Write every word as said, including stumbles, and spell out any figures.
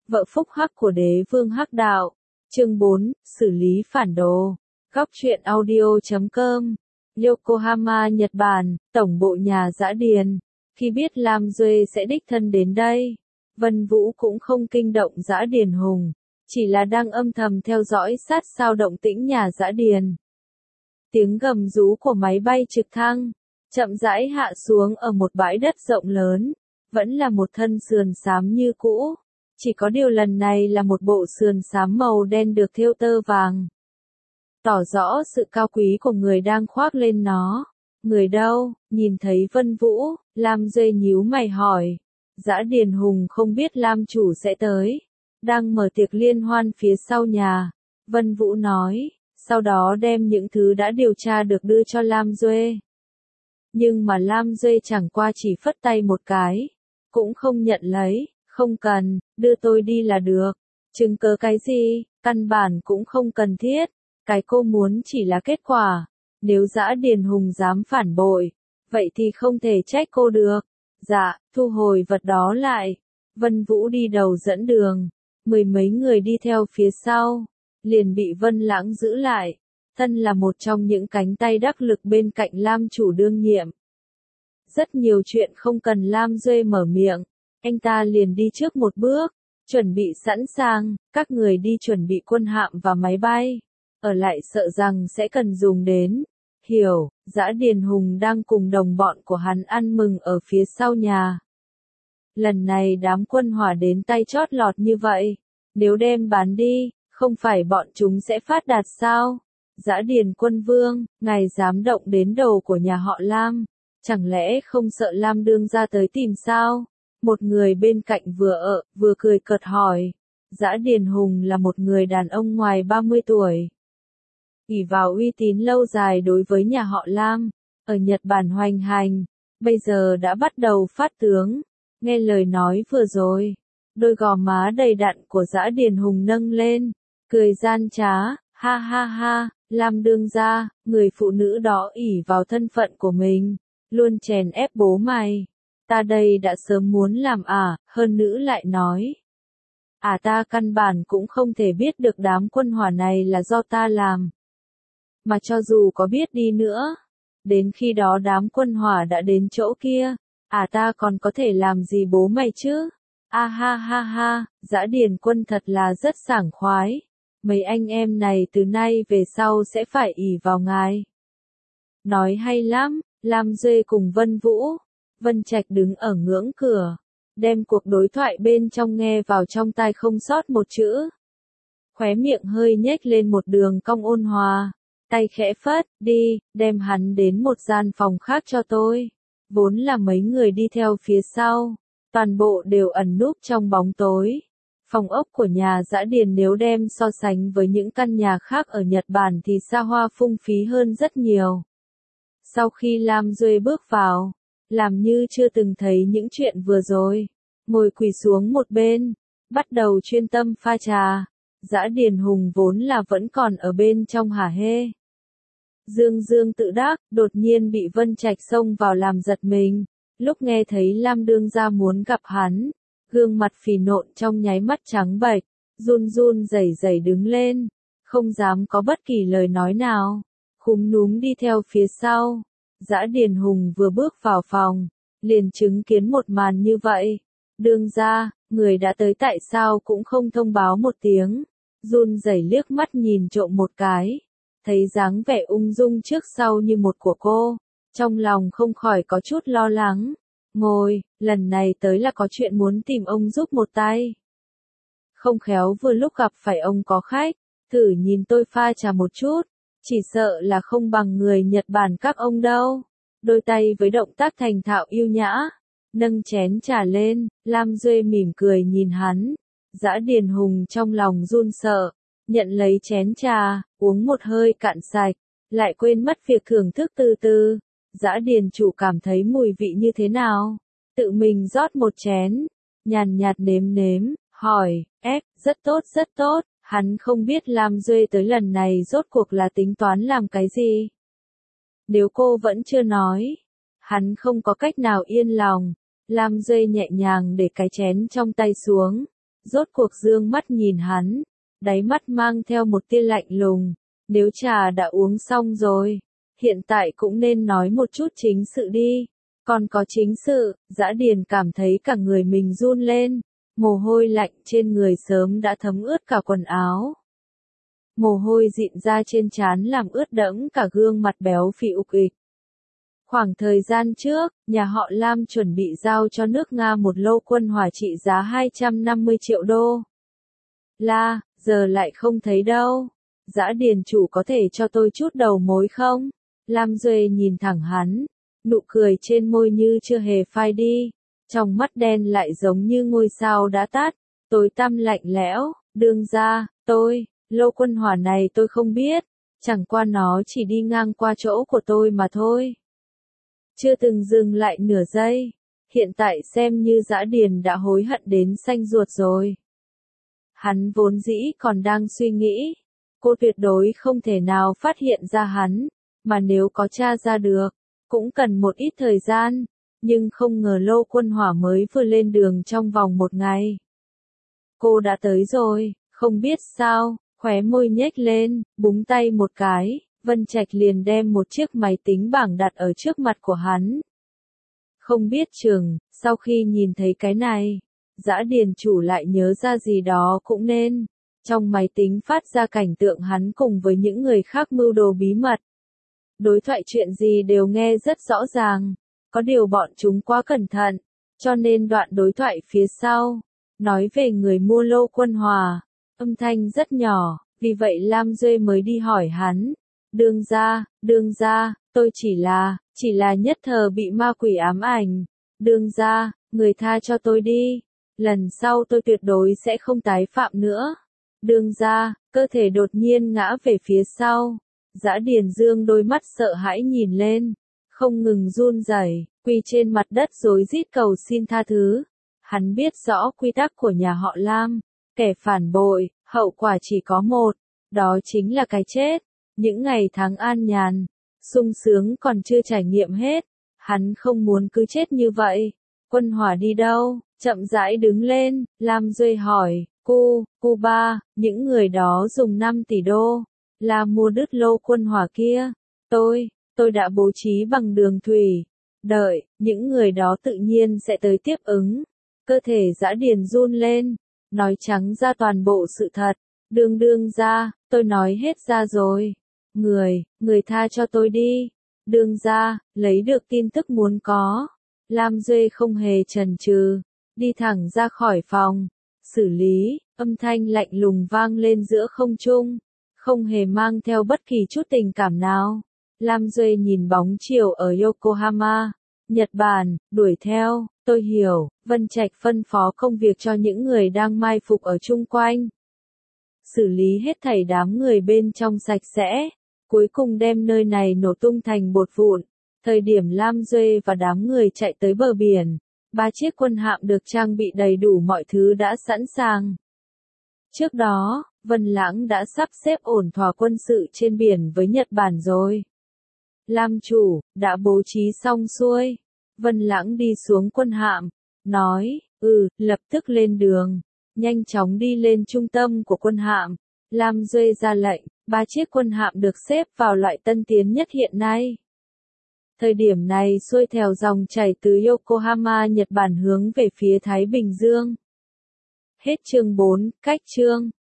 vợ phúc hắc của đế vương hắc đạo. Chương bốn, xử lý phản đồ. Góc truyện audio chấm com. Yokohama, Nhật Bản, tổng bộ nhà Dã Điền. Khi biết Lam Duệ sẽ đích thân đến đây, Vân Vũ cũng không kinh động Dã Điền Hùng, chỉ là đang âm thầm theo dõi sát sao động tĩnh nhà Dã Điền. Tiếng gầm rú của máy bay trực thăng chậm rãi hạ xuống ở một bãi đất rộng lớn, vẫn là một thân sườn xám như cũ, chỉ có điều lần này là một bộ sườn xám màu đen được thêu tơ vàng, tỏ rõ sự cao quý của người đang khoác lên nó. Người đâu? Nhìn thấy Vân Vũ, Lam Duệ nhíu mày hỏi. Dã Điền Hùng không biết Lam chủ sẽ tới, đang mở tiệc liên hoan phía sau nhà. Vân Vũ nói, sau đó đem những thứ đã điều tra được đưa cho Lam Duệ. Nhưng mà Lam Duệ chẳng qua chỉ phất tay một cái, cũng không nhận lấy. Không cần, đưa tôi đi là được. Chứng cớ cái gì, căn bản cũng không cần thiết. Cái cô muốn chỉ là kết quả. Nếu Dã Điền Hùng dám phản bội, vậy thì không thể trách cô được. Dạ, thu hồi vật đó lại. Vân Vũ đi đầu dẫn đường, mười mấy người đi theo phía sau, liền bị Vân Lãng giữ lại. Thân là một trong những cánh tay đắc lực bên cạnh Lam chủ đương nhiệm. Rất nhiều chuyện không cần Lam Duệ mở miệng, anh ta liền đi trước một bước, chuẩn bị sẵn sàng, các người đi chuẩn bị quân hạm và máy bay. Ở lại sợ rằng sẽ cần dùng đến. Hiểu, Dã Điền Hùng đang cùng đồng bọn của hắn ăn mừng ở phía sau nhà. Lần này đám quân hỏa đến tay chót lọt như vậy, nếu đem bán đi, không phải bọn chúng sẽ phát đạt sao? Dã Điền quân vương, ngài dám động đến đầu của nhà họ Lam, chẳng lẽ không sợ Lam đương ra tới tìm sao? Một người bên cạnh vừa ở, vừa cười cợt hỏi. Dã Điền Hùng là một người đàn ông ngoài ba mươi tuổi. ỷ vào uy tín lâu dài đối với nhà họ Lam, ở Nhật Bản hoành hành, bây giờ đã bắt đầu phát tướng. Nghe lời nói vừa rồi, đôi gò má đầy đặn của Dã Điền Hùng nâng lên, cười gian trá, ha ha ha, Lam đương gia, người phụ nữ đó ỷ vào thân phận của mình, luôn chèn ép bố mày. Ta đây đã sớm muốn làm à, hơn nữ lại nói. À ta căn bản cũng không thể biết được đám quân hỏa này là do ta làm. Mà cho dù có biết đi nữa, đến khi đó đám quân hỏa đã đến chỗ kia, à ta còn có thể làm gì bố mày chứ? A ha ha ha, Dã Điền quân thật là rất sảng khoái. Mấy anh em này từ nay về sau sẽ phải ỷ vào ngài. Nói hay lắm, Lam Duệ cùng Vân Vũ. Vân Trạch đứng ở ngưỡng cửa, đem cuộc đối thoại bên trong nghe vào trong tai không sót một chữ. Khóe miệng hơi nhếch lên một đường cong ôn hòa, tay khẽ phất, đi, đem hắn đến một gian phòng khác cho tôi. Vốn là mấy người đi theo phía sau, toàn bộ đều ẩn núp trong bóng tối. Phòng ốc của nhà Dã Điền nếu đem so sánh với những căn nhà khác ở Nhật Bản thì xa hoa phung phí hơn rất nhiều. Sau khi Lam Duệ bước vào, làm như chưa từng thấy những chuyện vừa rồi, ngồi quỳ xuống một bên, bắt đầu chuyên tâm pha trà. Dã Điền Hùng vốn là vẫn còn ở bên trong hả hê. Dương dương tự đắc, đột nhiên bị Vân Trạch xông vào làm giật mình. Lúc nghe thấy Lam đương gia muốn gặp hắn, gương mặt phì nộn trong nháy mắt trắng bệch, run run rẩy rẩy đứng lên, không dám có bất kỳ lời nói nào, khúm núm đi theo phía sau. Dã Điền Hùng vừa bước vào phòng, liền chứng kiến một màn như vậy. Đương gia, người đã tới tại sao cũng không thông báo một tiếng, run rẩy liếc mắt nhìn trộm một cái, thấy dáng vẻ ung dung trước sau như một của cô, trong lòng không khỏi có chút lo lắng. Ngồi, lần này tới là có chuyện muốn tìm ông giúp một tay. Không khéo vừa lúc gặp phải ông có khách, thử nhìn tôi pha trà một chút. Chỉ sợ là không bằng người Nhật Bản các ông đâu. Đôi tay với động tác thành thạo yêu nhã, nâng chén trà lên. Lam Duệ mỉm cười nhìn hắn. Dã Điền Hùng trong lòng run sợ, nhận lấy chén trà, uống một hơi cạn sạch, lại quên mất việc thưởng thức từ từ. Dã Điền chủ cảm thấy mùi vị như thế nào? Tự mình rót một chén, nhàn nhạt nếm nếm, hỏi, ép, rất tốt rất tốt. Hắn không biết Lam Duệ tới lần này rốt cuộc là tính toán làm cái gì. Nếu cô vẫn chưa nói, hắn không có cách nào yên lòng. Lam Duệ nhẹ nhàng để cái chén trong tay xuống, rốt cuộc dương mắt nhìn hắn, đáy mắt mang theo một tia lạnh lùng, nếu trà đã uống xong rồi, hiện tại cũng nên nói một chút chính sự đi. Còn có chính sự, Dã Điền cảm thấy cả người mình run lên, mồ hôi lạnh trên người sớm đã thấm ướt cả quần áo. Mồ hôi dịn ra trên trán làm ướt đẫm cả gương mặt béo phì ục ịch. Khoảng thời gian trước, nhà họ Lam chuẩn bị giao cho nước Nga một lô quân hỏa trị giá hai trăm năm mươi triệu đô la, giờ lại không thấy đâu. Dã Điền chủ có thể cho tôi chút đầu mối không? Lam Duệ nhìn thẳng hắn, nụ cười trên môi như chưa hề phai đi, trong mắt đen lại giống như ngôi sao đã tắt, tối tăm lạnh lẽo, đương ra, tôi, lô quân hỏa này tôi không biết, chẳng qua nó chỉ đi ngang qua chỗ của tôi mà thôi. Chưa từng dừng lại nửa giây, hiện tại xem như Dã Điền đã hối hận đến xanh ruột rồi. Hắn vốn dĩ còn đang suy nghĩ, cô tuyệt đối không thể nào phát hiện ra hắn, mà nếu có tra ra được, cũng cần một ít thời gian, nhưng không ngờ lô quân hỏa mới vừa lên đường trong vòng một ngày. Cô đã tới rồi, không biết sao, khóe môi nhếch lên, búng tay một cái, Vân Trạch liền đem một chiếc máy tính bảng đặt ở trước mặt của hắn. Không biết chừng, sau khi nhìn thấy cái này, Dã Điền chủ lại nhớ ra gì đó cũng nên. Trong máy tính phát ra cảnh tượng hắn cùng với những người khác mưu đồ bí mật. Đối thoại chuyện gì đều nghe rất rõ ràng, có điều bọn chúng quá cẩn thận, cho nên đoạn đối thoại phía sau, nói về người mua lô quân hỏa, âm thanh rất nhỏ, vì vậy Lam Duệ mới đi hỏi hắn. Đương gia, đương gia, tôi chỉ là, chỉ là nhất thời bị ma quỷ ám ảnh. Đương gia, người tha cho tôi đi, lần sau tôi tuyệt đối sẽ không tái phạm nữa. Đương gia, cơ thể đột nhiên ngã về phía sau. Dã Điền dương đôi mắt sợ hãi nhìn lên, không ngừng run rẩy, quỳ trên mặt đất rối rít cầu xin tha thứ. Hắn biết rõ quy tắc của nhà họ Lam, kẻ phản bội, hậu quả chỉ có một, đó chính là cái chết. Những ngày tháng an nhàn, sung sướng còn chưa trải nghiệm hết, hắn không muốn cứ chết như vậy. Quân hỏa đi đâu? Chậm rãi đứng lên, Lam Duệ hỏi, cu, cu ba, những người đó dùng năm tỷ đô la mua đứt lô quân hỏa kia. Tôi, tôi đã bố trí bằng đường thủy. Đợi, những người đó tự nhiên sẽ tới tiếp ứng. Cơ thể Dã Điền run lên, nói trắng ra toàn bộ sự thật. Đương đương ra, tôi nói hết ra rồi. Người, người tha cho tôi đi. Đương ra, lấy được tin tức muốn có. Lam Duệ không hề chần chừ, đi thẳng ra khỏi phòng. Xử lý, âm thanh lạnh lùng vang lên giữa không trung, không hề mang theo bất kỳ chút tình cảm nào. Lam Duệ nhìn bóng chiều ở Yokohama, Nhật Bản, đuổi theo. Tôi hiểu, Vân Trạch phân phó công việc cho những người đang mai phục ở chung quanh. Xử lý hết thảy đám người bên trong sạch sẽ, cuối cùng đem nơi này nổ tung thành bột vụn. Thời điểm Lam Duệ và đám người chạy tới bờ biển, ba chiếc quân hạm được trang bị đầy đủ mọi thứ đã sẵn sàng. Trước đó, Vân Lãng đã sắp xếp ổn thỏa quân sự trên biển với Nhật Bản rồi. Lam chủ, đã bố trí xong xuôi. Vân Lãng đi xuống quân hạm, nói, ừ, lập tức lên đường, nhanh chóng đi lên trung tâm của quân hạm. Lam Duệ ra lệnh, ba chiếc quân hạm được xếp vào loại tân tiến nhất hiện nay. Thời điểm này xuôi theo dòng chảy từ Yokohama Nhật Bản hướng về phía Thái Bình Dương. Hết chương bốn, cách chương.